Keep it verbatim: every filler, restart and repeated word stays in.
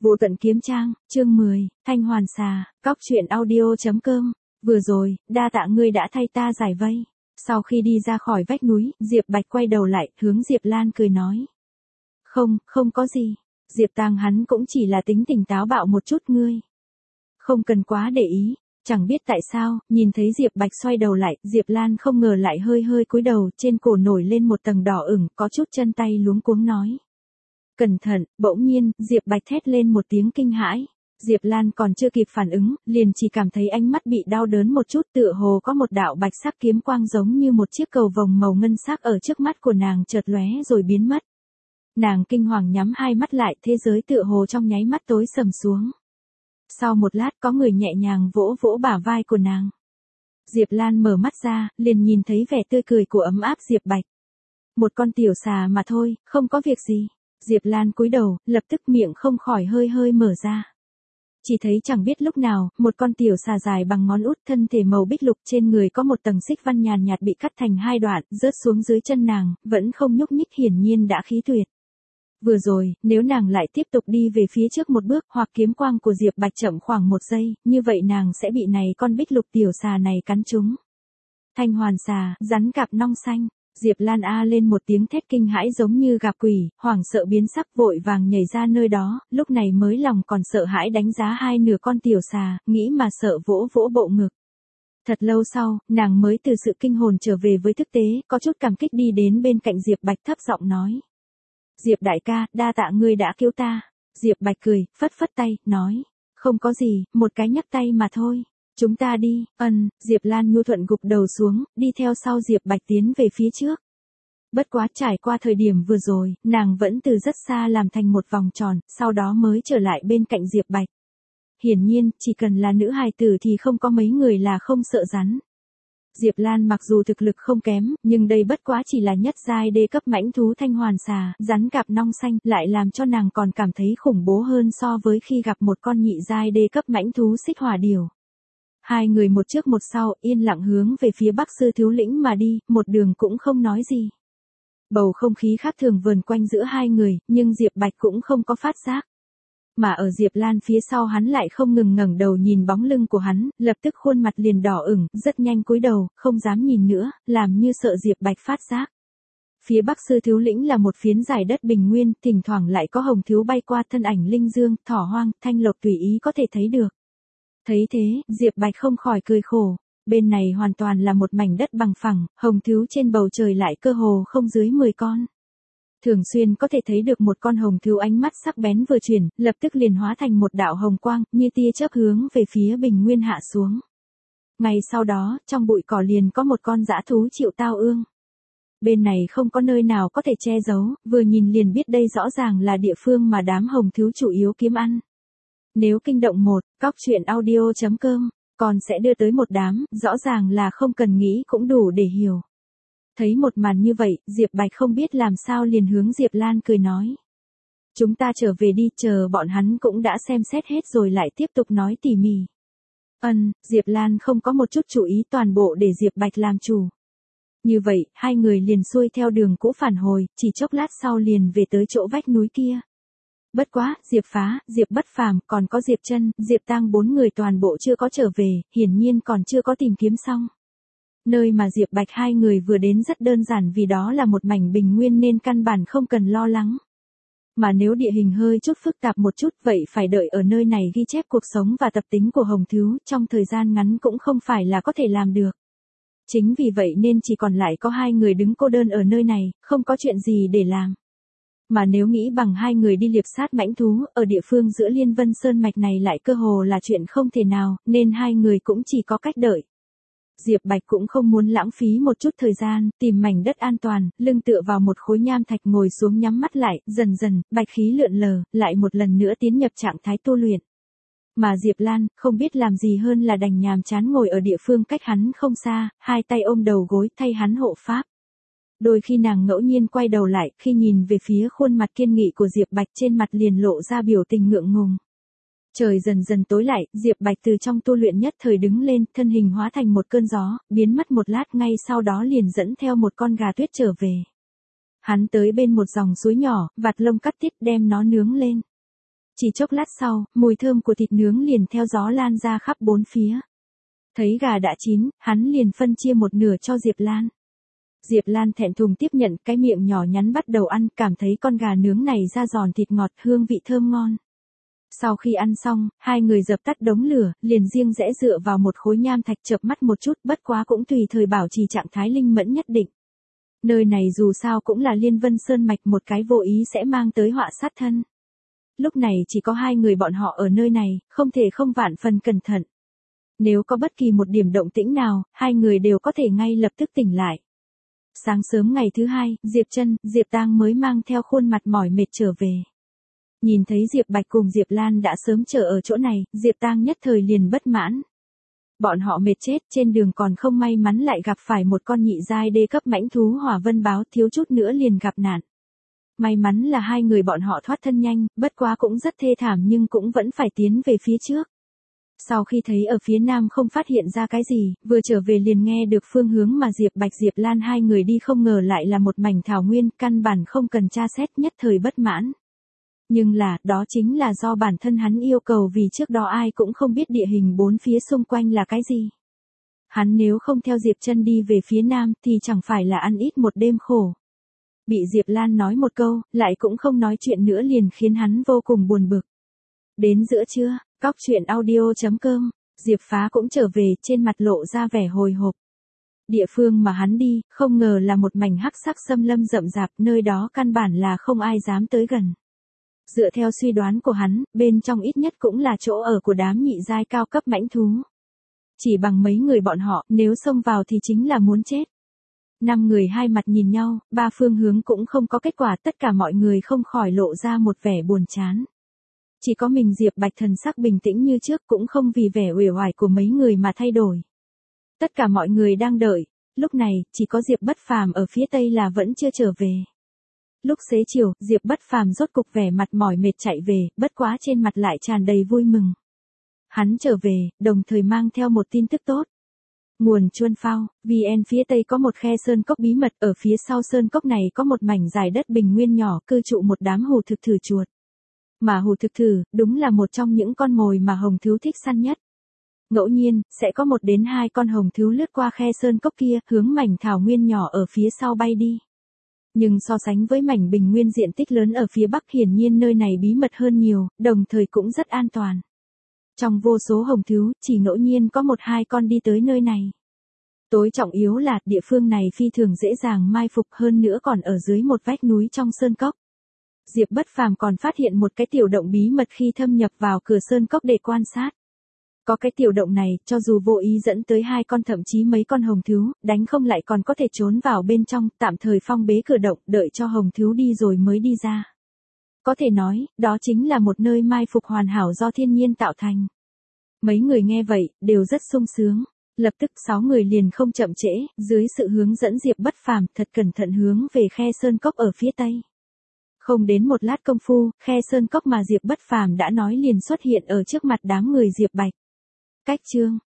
Vô tận kiếm trang, chương mười, Thanh Hoàn xà, cóc truyện audio.com. Vừa rồi, đa tạ ngươi đã thay ta giải vây. Sau khi đi ra khỏi vách núi, Diệp Bạch quay đầu lại, hướng Diệp Lan cười nói. Không, không có gì. Diệp Tang hắn cũng chỉ là tính tình táo bạo một chút ngươi. Không cần quá để ý. Chẳng biết tại sao, nhìn thấy Diệp Bạch xoay đầu lại, Diệp Lan không ngờ lại hơi hơi cúi đầu, trên cổ nổi lên một tầng đỏ ửng, có chút chân tay luống cuống nói. Cẩn thận, bỗng nhiên, Diệp Bạch thét lên một tiếng kinh hãi. Diệp Lan còn chưa kịp phản ứng, liền chỉ cảm thấy ánh mắt bị đau đớn một chút, tựa hồ có một đạo bạch sắc kiếm quang giống như một chiếc cầu vồng màu ngân sắc ở trước mắt của nàng chợt lóe rồi biến mất. Nàng kinh hoàng nhắm hai mắt lại, thế giới tựa hồ trong nháy mắt tối sầm xuống. Sau một lát có người nhẹ nhàng vỗ vỗ bả vai của nàng. Diệp Lan mở mắt ra, liền nhìn thấy vẻ tươi cười của ấm áp Diệp Bạch. Một con tiểu xà mà thôi, không có việc gì. Diệp Lan cúi đầu, lập tức miệng không khỏi hơi hơi mở ra. Chỉ thấy chẳng biết lúc nào, một con tiểu xà dài bằng ngón út, thân thể màu bích lục, trên người có một tầng xích văn nhàn nhạt bị cắt thành hai đoạn, rớt xuống dưới chân nàng, vẫn không nhúc nhích, hiển nhiên đã khí tuyệt. Vừa rồi, nếu nàng lại tiếp tục đi về phía trước một bước, hoặc kiếm quang của Diệp Bạch chậm khoảng một giây, như vậy nàng sẽ bị này con bích lục tiểu xà này cắn trúng. Thanh Hoàn xà, rắn cặp nong xanh. Diệp Lan a lên một tiếng thét kinh hãi giống như gặp quỷ, hoảng sợ biến sắc, vội vàng nhảy ra nơi đó, lúc này mới lòng còn sợ hãi đánh giá hai nửa con tiểu xà, nghĩ mà sợ vỗ vỗ bộ ngực. Thật lâu sau, nàng mới từ sự kinh hồn trở về với thực tế, có chút cảm kích đi đến bên cạnh Diệp Bạch thấp giọng nói. Diệp đại ca, đa tạ ngươi đã cứu ta. Diệp Bạch cười, phất phất tay, nói. Không có gì, một cái nhấc tay mà thôi. Chúng ta đi, ân, Diệp Lan nhu thuận gục đầu xuống, đi theo sau Diệp Bạch tiến về phía trước. Bất quá trải qua thời điểm vừa rồi, nàng vẫn từ rất xa làm thành một vòng tròn, sau đó mới trở lại bên cạnh Diệp Bạch. Hiển nhiên, chỉ cần là nữ hài tử thì không có mấy người là không sợ rắn. Diệp Lan mặc dù thực lực không kém, nhưng đây bất quá chỉ là nhất giai đê cấp mãnh thú Thanh Hoàn xà, rắn cặp nong xanh, lại làm cho nàng còn cảm thấy khủng bố hơn so với khi gặp một con nhị giai đê cấp mãnh thú xích hỏa điểu. Hai người một trước một sau, yên lặng hướng về phía Bắc Sư Thiếu Lĩnh mà đi, một đường cũng không nói gì. Bầu không khí khác thường vờn quanh giữa hai người, nhưng Diệp Bạch cũng không có phát giác. Mà ở Diệp Lan phía sau hắn lại không ngừng ngẩng đầu nhìn bóng lưng của hắn, lập tức khuôn mặt liền đỏ ửng, rất nhanh cúi đầu, không dám nhìn nữa, làm như sợ Diệp Bạch phát giác. Phía Bắc Sư Thiếu Lĩnh là một phiến dài đất bình nguyên, thỉnh thoảng lại có hồng thiếu bay qua, thân ảnh linh dương, thỏ hoang, thanh lộc tùy ý có thể thấy được. Thấy thế, Diệp Bạch không khỏi cười khổ. Bên này hoàn toàn là một mảnh đất bằng phẳng, hồng thú trên bầu trời lại cơ hồ không dưới mười con. Thường xuyên có thể thấy được một con hồng thú ánh mắt sắc bén vừa chuyển, lập tức liền hóa thành một đạo hồng quang, như tia chớp hướng về phía bình nguyên hạ xuống. Ngày sau đó, trong bụi cỏ liền có một con dã thú chịu tao ương. Bên này không có nơi nào có thể che giấu, vừa nhìn liền biết đây rõ ràng là địa phương mà đám hồng thú chủ yếu kiếm ăn. Nếu kinh động một, cóc truyện audio.com, còn sẽ đưa tới một đám, rõ ràng là không cần nghĩ cũng đủ để hiểu. Thấy một màn như vậy, Diệp Bạch không biết làm sao liền hướng Diệp Lan cười nói. Chúng ta trở về đi, chờ bọn hắn cũng đã xem xét hết rồi lại tiếp tục nói tỉ mỉ. Ân, Diệp Lan không có một chút chú ý, toàn bộ để Diệp Bạch làm chủ. Như vậy, hai người liền xuôi theo đường cũ phản hồi, chỉ chốc lát sau liền về tới chỗ vách núi kia. Bất quá, Diệp Phá, Diệp Bất Phàm, còn có Diệp Trân, Diệp Tang bốn người toàn bộ chưa có trở về, hiển nhiên còn chưa có tìm kiếm xong. Nơi mà Diệp Bạch hai người vừa đến rất đơn giản vì đó là một mảnh bình nguyên nên căn bản không cần lo lắng. Mà nếu địa hình hơi chút phức tạp một chút vậy phải đợi ở nơi này ghi chép cuộc sống và tập tính của hồng thú, trong thời gian ngắn cũng không phải là có thể làm được. Chính vì vậy nên chỉ còn lại có hai người đứng cô đơn ở nơi này, không có chuyện gì để làm. Mà nếu nghĩ bằng hai người đi liệp sát mãnh thú, ở địa phương giữa Liên Vân Sơn Mạch này lại cơ hồ là chuyện không thể nào, nên hai người cũng chỉ có cách đợi. Diệp Bạch cũng không muốn lãng phí một chút thời gian, tìm mảnh đất an toàn, lưng tựa vào một khối nham thạch ngồi xuống nhắm mắt lại, dần dần, bạch khí lượn lờ, lại một lần nữa tiến nhập trạng thái tu luyện. Mà Diệp Lan, không biết làm gì hơn là đành nhàm chán ngồi ở địa phương cách hắn không xa, hai tay ôm đầu gối thay hắn hộ pháp. Đôi khi nàng ngẫu nhiên quay đầu lại, khi nhìn về phía khuôn mặt kiên nghị của Diệp Bạch trên mặt liền lộ ra biểu tình ngượng ngùng. Trời dần dần tối lại, Diệp Bạch từ trong tu luyện nhất thời đứng lên, thân hình hóa thành một cơn gió, biến mất một lát ngay sau đó liền dẫn theo một con gà tuyết trở về. Hắn tới bên một dòng suối nhỏ, vặt lông cắt tiết đem nó nướng lên. Chỉ chốc lát sau, mùi thơm của thịt nướng liền theo gió lan ra khắp bốn phía. Thấy gà đã chín, hắn liền phân chia một nửa cho Diệp Lan. Diệp Lan thẹn thùng tiếp nhận, cái miệng nhỏ nhắn bắt đầu ăn, cảm thấy con gà nướng này ra giòn thịt ngọt, hương vị thơm ngon. Sau khi ăn xong, hai người dập tắt đống lửa, liền riêng rẽ dựa vào một khối nham thạch chợp mắt một chút, bất quá cũng tùy thời bảo trì trạng thái linh mẫn nhất định. Nơi này dù sao cũng là Liên Vân Sơn mạch, một cái vô ý sẽ mang tới họa sát thân. Lúc này chỉ có hai người bọn họ ở nơi này, không thể không vạn phần cẩn thận. Nếu có bất kỳ một điểm động tĩnh nào, hai người đều có thể ngay lập tức tỉnh lại. Sáng sớm ngày thứ hai, Diệp Trân, Diệp Tang mới mang theo khuôn mặt mỏi mệt trở về. Nhìn thấy Diệp Bạch cùng Diệp Lan đã sớm chờ ở chỗ này, Diệp Tang nhất thời liền bất mãn. Bọn họ mệt chết, trên đường còn không may mắn lại gặp phải một con nhị giai đê cấp mãnh thú hỏa vân báo, thiếu chút nữa liền gặp nạn. May mắn là hai người bọn họ thoát thân nhanh, bất quá cũng rất thê thảm nhưng cũng vẫn phải tiến về phía trước. Sau khi thấy ở phía nam không phát hiện ra cái gì, vừa trở về liền nghe được phương hướng mà Diệp Bạch Diệp Lan hai người đi không ngờ lại là một mảnh thảo nguyên, căn bản không cần tra xét, nhất thời bất mãn. Nhưng là, đó chính là do bản thân hắn yêu cầu vì trước đó ai cũng không biết địa hình bốn phía xung quanh là cái gì. Hắn nếu không theo Diệp Trân đi về phía nam thì chẳng phải là ăn ít một đêm khổ. Bị Diệp Lan nói một câu, lại cũng không nói chuyện nữa liền khiến hắn vô cùng buồn bực. Đến giữa trưa, cóc truyện audio chấm com, Diệp Phá cũng trở về, trên mặt lộ ra vẻ hồi hộp. Địa phương mà hắn đi, không ngờ là một mảnh hắc sắc xâm lâm rậm rạp, nơi đó căn bản là không ai dám tới gần. Dựa theo suy đoán của hắn, bên trong ít nhất cũng là chỗ ở của đám nhị giai cao cấp mãnh thú. Chỉ bằng mấy người bọn họ, nếu xông vào thì chính là muốn chết. Năm người hai mặt nhìn nhau, ba phương hướng cũng không có kết quả, tất cả mọi người không khỏi lộ ra một vẻ buồn chán. Chỉ có mình Diệp Bạch thần sắc bình tĩnh như trước, cũng không vì vẻ uể oải của mấy người mà thay đổi. Tất cả mọi người đang đợi, lúc này, chỉ có Diệp Bất Phàm ở phía tây là vẫn chưa trở về. Lúc xế chiều, Diệp Bất Phàm rốt cục vẻ mặt mỏi mệt chạy về, bất quá trên mặt lại tràn đầy vui mừng. Hắn trở về, đồng thời mang theo một tin tức tốt. Nguồn Chuân Phao, vê en phía tây có một khe sơn cốc bí mật, ở phía sau sơn cốc này có một mảnh dài đất bình nguyên nhỏ, cư trụ một đám hù thực thử chuột. Mà hù thực thử, đúng là một trong những con mồi mà hồng thú thích săn nhất. Ngẫu nhiên, sẽ có một đến hai con hồng thú lướt qua khe sơn cốc kia, hướng mảnh thảo nguyên nhỏ ở phía sau bay đi. Nhưng so sánh với mảnh bình nguyên diện tích lớn ở phía bắc, hiển nhiên nơi này bí mật hơn nhiều, đồng thời cũng rất an toàn. Trong vô số hồng thú, chỉ ngẫu nhiên có một hai con đi tới nơi này. Tối trọng yếu là, địa phương này phi thường dễ dàng mai phục, hơn nữa còn ở dưới một vách núi trong sơn cốc. Diệp Bất Phàm còn phát hiện một cái tiểu động bí mật khi thâm nhập vào cửa sơn cốc để quan sát. Có cái tiểu động này, cho dù vô ý dẫn tới hai con thậm chí mấy con hồng thú, đánh không lại còn có thể trốn vào bên trong, tạm thời phong bế cửa động, đợi cho hồng thú đi rồi mới đi ra. Có thể nói, đó chính là một nơi mai phục hoàn hảo do thiên nhiên tạo thành. Mấy người nghe vậy, đều rất sung sướng. Lập tức sáu người liền không chậm trễ, dưới sự hướng dẫn Diệp Bất Phàm thật cẩn thận hướng về khe sơn cốc ở phía tây. Không đến một lát công phu, khe sơn cốc mà Diệp Bất Phàm đã nói liền xuất hiện ở trước mặt đám người Diệp Bạch. Cách chương